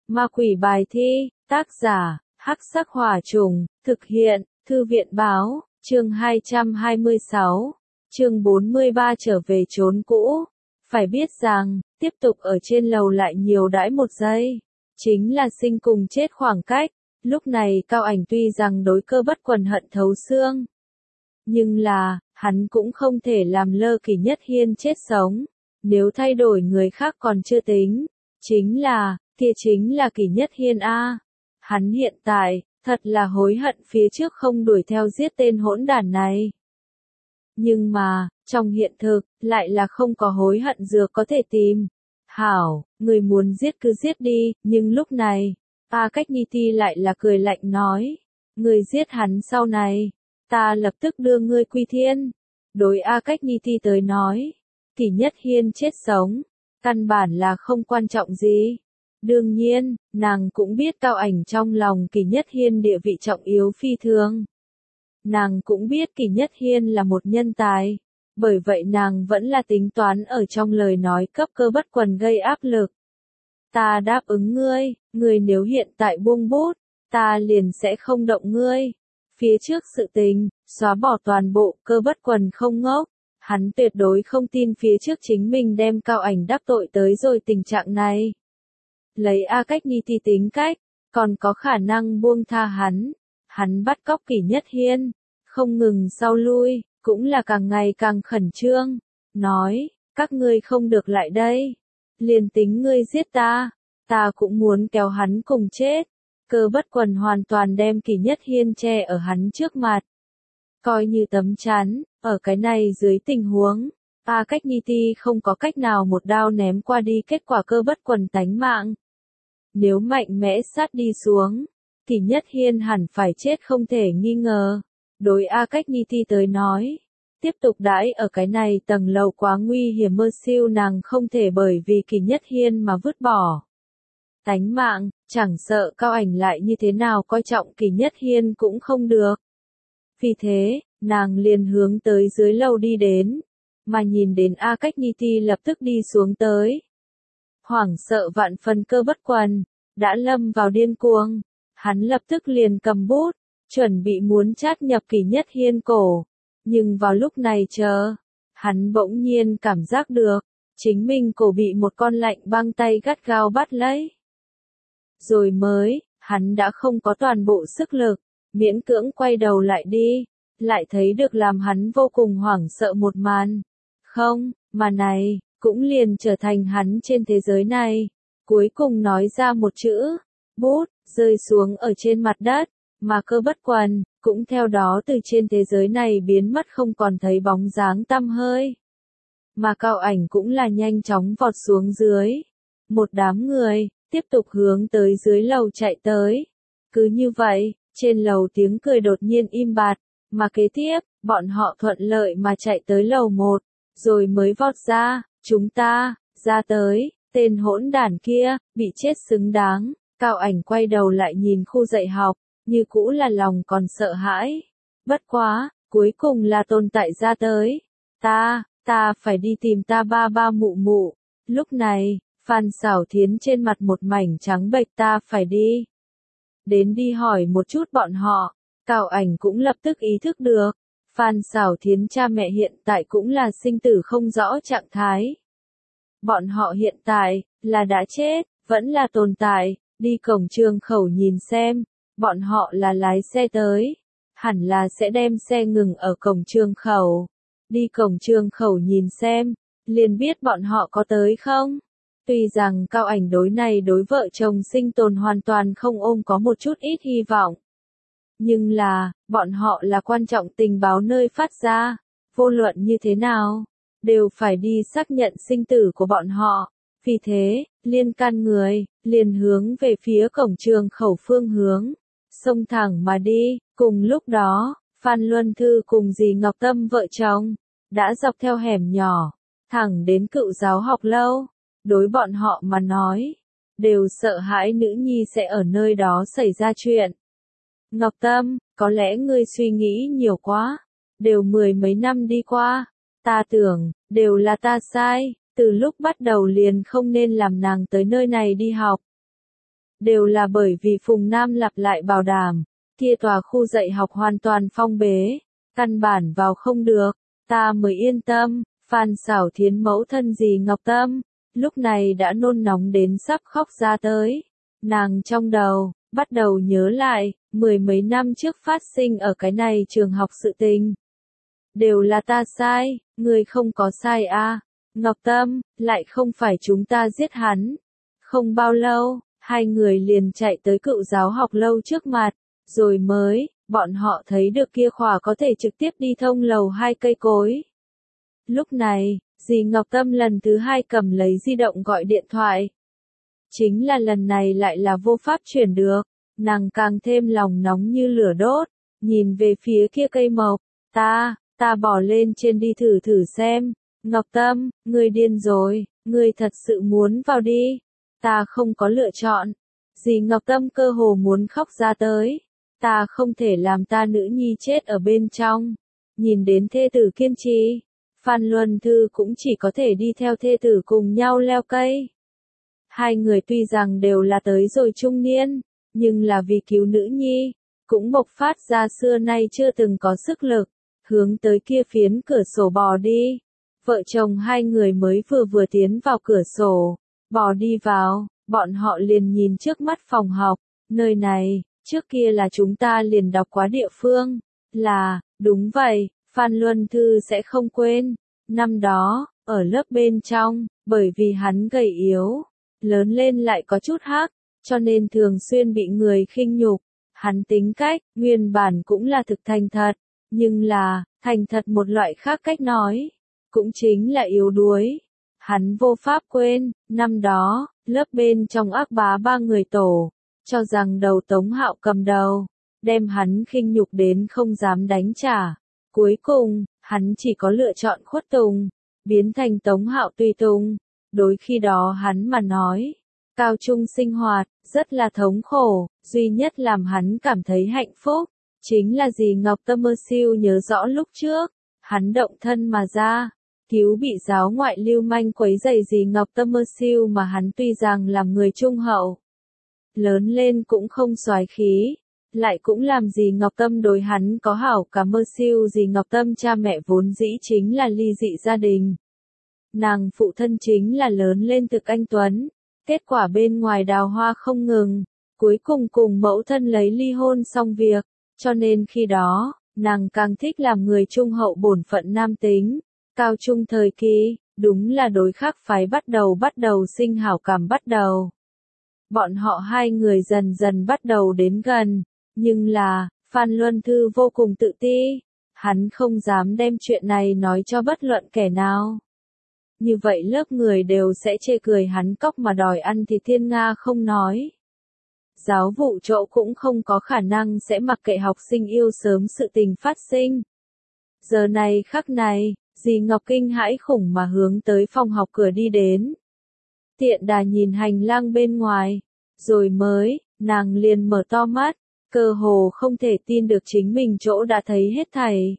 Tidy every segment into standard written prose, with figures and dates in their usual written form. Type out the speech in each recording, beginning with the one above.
Ma quỷ bài thi, tác giả, Hắc Sắc Hỏa Trùng, thực hiện, Thư viện báo, chương 226, chương 43 trở về chốn cũ. Phải biết rằng, tiếp tục ở trên lầu lại nhiều đãi một giây, chính là sinh cùng chết khoảng cách. Lúc này Cao Ảnh tuy rằng đối Cơ Bất Quần hận thấu xương, nhưng là, hắn cũng không thể làm lơ Kỷ Nhất Hiên chết sống. Nếu thay đổi người khác còn chưa tính, kia chính là Kỷ Nhất Hiên a. Hắn hiện tại, thật là hối hận phía trước không đuổi theo giết tên hỗn đản này. Nhưng mà, trong hiện thực, lại là không có hối hận dược có thể tìm. Hảo, người muốn giết cứ giết đi, nhưng lúc này, A Cách Nhi Ti lại là cười lạnh nói. Người giết hắn sau này, ta lập tức đưa ngươi quy thiên. Đối A Cách Nhi Ti tới nói, Kỷ Nhất Hiên chết sống, căn bản là không quan trọng gì. Đương nhiên, nàng cũng biết Cao Ảnh trong lòng Kỷ Nhất Hiên địa vị trọng yếu phi thường. Nàng cũng biết Kỷ Nhất Hiên là một nhân tài, bởi vậy nàng vẫn là tính toán ở trong lời nói cấp Cơ Bất Quần gây áp lực. Ta đáp ứng ngươi nếu hiện tại buông bút, ta liền sẽ không động ngươi. Phía trước sự tình, xóa bỏ toàn bộ, Cơ Bất Quần không ngốc. Hắn tuyệt đối không tin phía trước chính mình đem Cao Ảnh đắc tội tới rồi tình trạng này. Lấy A Cách Nhi Ti tính cách, còn có khả năng buông tha hắn. Hắn bắt cóc Kỷ Nhất Hiên, không ngừng sau lui, cũng là càng ngày càng khẩn trương. Nói, các ngươi không được lại đây. Liền tính ngươi giết ta cũng muốn kéo hắn cùng chết. Cơ Bất Quần hoàn toàn đem Kỷ Nhất Hiên che ở hắn trước mặt. Coi như tấm chắn, ở cái này dưới tình huống, A Cách Nhi Ti không có cách nào một đao ném qua đi kết quả Cơ Bất Quần tánh mạng. Nếu mạnh mẽ sát đi xuống, Kỷ Nhất Hiên hẳn phải chết không thể nghi ngờ. Đối A Cách Nhi Ti tới nói, tiếp tục đãi ở cái này tầng lầu quá nguy hiểm, mơ siêu nàng không thể bởi vì Kỷ Nhất Hiên mà vứt bỏ tánh mạng, chẳng sợ Cao Ảnh lại như thế nào coi trọng Kỷ Nhất Hiên cũng không được. Vì thế, nàng liền hướng tới dưới lầu đi đến, mà nhìn đến A Cách Nhi Ti lập tức đi xuống tới. Hoảng sợ vạn phần Cơ Bất Quần, đã lâm vào điên cuồng, hắn lập tức liền cầm bút, chuẩn bị muốn chát nhập Kỷ Nhất Hiên cổ. Nhưng vào lúc này hắn bỗng nhiên cảm giác được, chính mình cổ bị một con lạnh băng tay gắt gao bắt lấy. Rồi hắn đã không có toàn bộ sức lực, miễn cưỡng quay đầu lại đi, lại thấy được làm hắn vô cùng hoảng sợ một màn. Không, mà này, cũng liền trở thành hắn trên thế giới này. Cuối cùng nói ra một chữ, bút, rơi xuống ở trên mặt đất, mà Cơ Bất Quần, cũng theo đó từ trên thế giới này biến mất không còn thấy bóng dáng tăm hơi. Mà Cao Ảnh cũng là nhanh chóng vọt xuống dưới. Một đám người, tiếp tục hướng tới dưới lầu chạy tới. Cứ như vậy, trên lầu tiếng cười đột nhiên im bặt, mà kế tiếp, bọn họ thuận lợi mà chạy tới lầu 1, rồi mới vọt ra, chúng ta, ra tới, tên hỗn đản kia, bị chết xứng đáng. Cao Ảnh quay đầu lại nhìn khu dạy học, như cũ là lòng còn sợ hãi. Bất quá, cuối cùng là tồn tại ra tới. Ta phải đi tìm ta ba mụ mụ. Lúc này, Phan Xảo Thiến trên mặt một mảnh trắng bệch, ta phải đi đi hỏi một chút bọn họ. Cao Ảnh cũng lập tức ý thức được, Phan Xảo Thiến cha mẹ hiện tại cũng là sinh tử không rõ trạng thái. Bọn họ hiện tại, là đã chết, vẫn là tồn tại, đi cổng trường khẩu nhìn xem, bọn họ là lái xe tới, hẳn là sẽ đem xe ngừng ở cổng trường khẩu. Đi cổng trường khẩu nhìn xem, liền biết bọn họ có tới không. Tuy rằng Cao Ảnh đối vợ chồng sinh tồn hoàn toàn không ôm có một chút ít hy vọng. Nhưng là, bọn họ là quan trọng tình báo nơi phát ra, vô luận như thế nào, đều phải đi xác nhận sinh tử của bọn họ. Vì thế, liên can người, liền hướng về phía cổng trường khẩu phương hướng, xông thẳng mà đi. Cùng lúc đó, Phan Luân Thư cùng dì Ngọc Tâm vợ chồng, đã dọc theo hẻm nhỏ, thẳng đến Cựu Giáo học lâu. Đối bọn họ mà nói, đều sợ hãi nữ nhi sẽ ở nơi đó xảy ra chuyện. Ngọc Tâm, có lẽ ngươi suy nghĩ nhiều quá, đều 10 mấy năm đi qua, ta tưởng, đều là ta sai, từ lúc bắt đầu liền không nên làm nàng tới nơi này đi học. đều là bởi vì Phùng Nam lặp lại bảo đảm, kia tòa khu dạy học hoàn toàn phong bế, căn bản vào không được, ta mới yên tâm. Phan Xảo Thiến mẫu thân dì Ngọc Tâm, lúc này đã nôn nóng đến sắp khóc ra tới. Nàng trong đầu, bắt đầu nhớ lại, mười mấy năm trước phát sinh ở cái này trường học sự tình. Đều là ta sai, người không có sai à. Ngọc Tâm, lại không phải chúng ta giết hắn. Không bao lâu, hai người liền chạy tới cựu giáo học lâu trước mặt, rồi mới, bọn họ thấy được kia khỏa có thể trực tiếp đi thông lầu 2 cây cối. Lúc này, dì Ngọc Tâm lần thứ 2 cầm lấy di động gọi điện thoại. Chính là lần này lại là vô pháp chuyển được, nàng càng thêm lòng nóng như lửa đốt, nhìn về phía kia cây mộc, ta bỏ lên trên đi thử xem. Ngọc Tâm, ngươi điên rồi, ngươi thật sự muốn vào đi, ta không có lựa chọn. Dì Ngọc Tâm cơ hồ muốn khóc ra tới, ta không thể làm ta nữ nhi chết ở bên trong. Nhìn đến thê tử kiên trì, Phan Luân Thư cũng chỉ có thể đi theo thê tử cùng nhau leo cây. Hai người tuy rằng đều là tới rồi trung niên, nhưng là vì cứu nữ nhi, cũng bộc phát ra xưa nay chưa từng có sức lực, hướng tới kia phiến cửa sổ bò đi. Vợ chồng hai người mới vừa tiến vào cửa sổ, bò đi vào, bọn họ liền nhìn trước mắt phòng học, nơi này, trước kia là chúng ta liền đọc quá địa phương, đúng vậy, Phan Luân Thư sẽ không quên, năm đó, ở lớp bên trong, bởi vì hắn gầy yếu, lớn lên lại có chút hắc, cho nên thường xuyên bị người khinh nhục, hắn tính cách, nguyên bản cũng là thực thành thật, nhưng là, thành thật một loại khác cách nói, cũng chính là yếu đuối. Hắn vô pháp quên, năm đó, lớp bên trong ác bá 3 người tổ, cho rằng đầu Tống Hạo cầm đầu, đem hắn khinh nhục đến không dám đánh trả. Cuối cùng, hắn chỉ có lựa chọn khuất tùng, biến thành Tống Hạo tùy tùng. Đối khi đó hắn mà nói, cao trung sinh hoạt, rất là thống khổ, duy nhất làm hắn cảm thấy hạnh phúc, chính là dì Ngọc Tâm mơ siêu nhớ rõ lúc trước, hắn động thân mà ra, cứu bị giáo ngoại lưu manh quấy rầy dì Ngọc Tâm mơ siêu mà hắn tuy rằng làm người trung hậu, lớn lên cũng không soái khí, lại cũng làm dì Ngọc Tâm đối hắn có hảo cảm mơ siêu. Dì Ngọc Tâm cha mẹ vốn dĩ chính là ly dị gia đình. Nàng phụ thân chính là lớn lên thực anh tuấn, kết quả bên ngoài đào hoa không ngừng, cuối cùng cùng mẫu thân lấy ly hôn xong việc, cho nên khi đó, nàng càng thích làm người trung hậu bổn phận nam tính. Cao trung thời kỳ, đúng là đối khác phái bắt đầu sinh hảo cảm bắt đầu. Bọn họ hai người dần dần bắt đầu đến gần, nhưng là, Phan Luân Thư vô cùng tự ti, hắn không dám đem chuyện này nói cho bất luận kẻ nào. Như vậy lớp người đều sẽ chê cười hắn cóc mà đòi ăn thì thiên nga không nói. Giáo vụ chỗ cũng không có khả năng sẽ mặc kệ học sinh yêu sớm sự tình phát sinh. Giờ này khắc này, dì Ngọc kinh hãi khủng mà hướng tới phòng học cửa đi đến. Tiện đà nhìn hành lang bên ngoài, rồi mới, nàng liền mở to mắt, cơ hồ không thể tin được chính mình chỗ đã thấy hết thảy.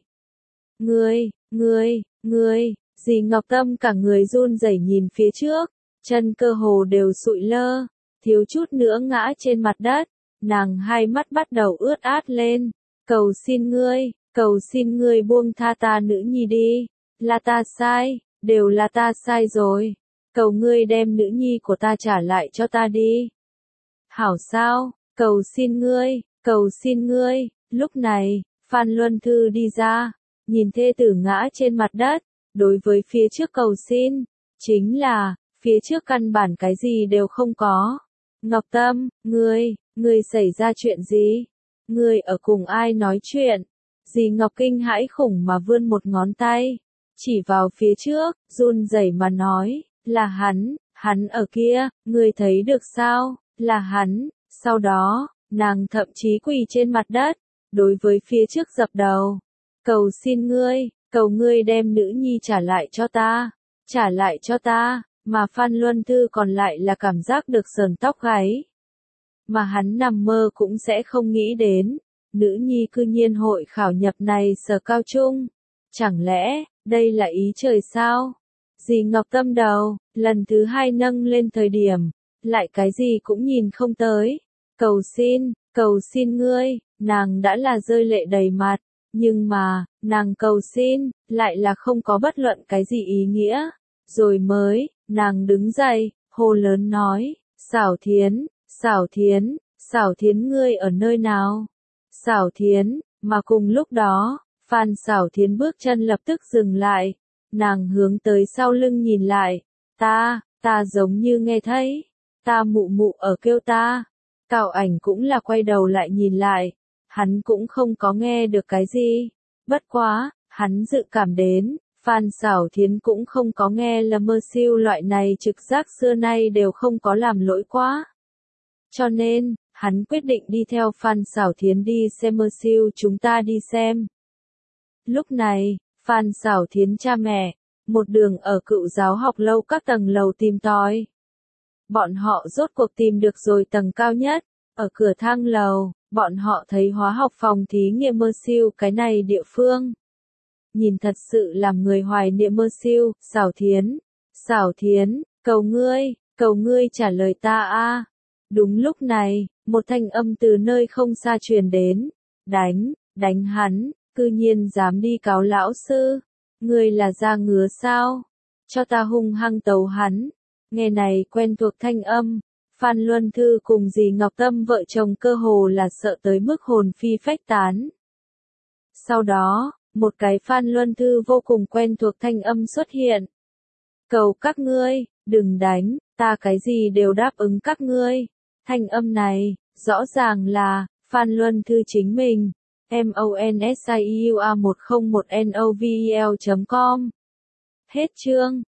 Ngươi, dì Ngọc Tâm cả người run rẩy nhìn phía trước, chân cơ hồ đều sụi lơ, thiếu chút nữa ngã trên mặt đất, nàng hai mắt bắt đầu ướt át lên, cầu xin ngươi buông tha ta nữ nhi đi, là ta sai, đều là ta sai rồi, cầu ngươi đem nữ nhi của ta trả lại cho ta đi. Hảo sao, cầu xin ngươi, lúc này, Phan Luân Thư đi ra, nhìn thê tử ngã trên mặt đất, đối với phía trước cầu xin, chính là, phía trước căn bản cái gì đều không có. Ngọc Tâm, ngươi xảy ra chuyện gì? Ngươi ở cùng ai nói chuyện? Dì Ngọc kinh hãi khủng mà vươn một ngón tay, chỉ vào phía trước, run rẩy mà nói, là hắn ở kia, ngươi thấy được sao, là hắn. Sau đó, nàng thậm chí quỳ trên mặt đất, đối với phía trước dập đầu, cầu xin cầu ngươi đem nữ nhi trả lại cho ta, mà Phan Luân Thư còn lại là cảm giác được sờn tóc gáy. Mà hắn nằm mơ cũng sẽ không nghĩ đến, nữ nhi cư nhiên hội khảo nhập này sở cao trung. Chẳng lẽ, đây là ý trời sao? Dì Ngọc Tâm đầu, lần thứ 2 nâng lên thời điểm, lại cái gì cũng nhìn không tới. Cầu xin ngươi, nàng đã là rơi lệ đầy mặt, nhưng mà, nàng cầu xin, lại là không có bất luận cái gì ý nghĩa. Rồi mới, nàng đứng dậy, hô lớn nói, Xảo Thiến ngươi ở nơi nào? Xảo Thiến, mà cùng lúc đó, Phan Xảo Thiến bước chân lập tức dừng lại, nàng hướng tới sau lưng nhìn lại, ta giống như nghe thấy, ta mụ mụ ở kêu ta. Cao Ảnh cũng là quay đầu lại nhìn lại, hắn cũng không có nghe được cái gì, bất quá, hắn dự cảm đến, Phan Xảo Thiến cũng không có nghe là mơ siêu loại này trực giác xưa nay đều không có làm lỗi quá. Cho nên, hắn quyết định đi theo Phan Xảo Thiến đi xem mơ siêu chúng ta đi xem. Lúc này, Phan Xảo Thiến cha mẹ, một đường ở Cựu Giáo học lâu các tầng lầu tìm tòi. Bọn họ rốt cuộc tìm được rồi tầng cao nhất, ở cửa thang lầu, bọn họ thấy hóa học phòng thí nghiệm mơ siêu cái này địa phương. Nhìn thật sự làm người hoài niệm mơ siêu, Xảo Thiến, cầu ngươi trả lời ta a. Đúng lúc này, một thanh âm từ nơi không xa truyền đến, đánh hắn, cư nhiên dám đi cáo lão sư, ngươi là da ngứa sao? Cho ta hung hăng tấu hắn. Nghe này quen thuộc thanh âm, Phan Luân Thư cùng dì Ngọc Tâm vợ chồng cơ hồ là sợ tới mức hồn phi phách tán. Sau đó, một cái Phan Luân Thư vô cùng quen thuộc thanh âm xuất hiện. Cầu các ngươi, đừng đánh, ta cái gì đều đáp ứng các ngươi. Thanh âm này, rõ ràng là, Phan Luân Thư chính mình. MONSIUA101NOVEL.com. Hết chương.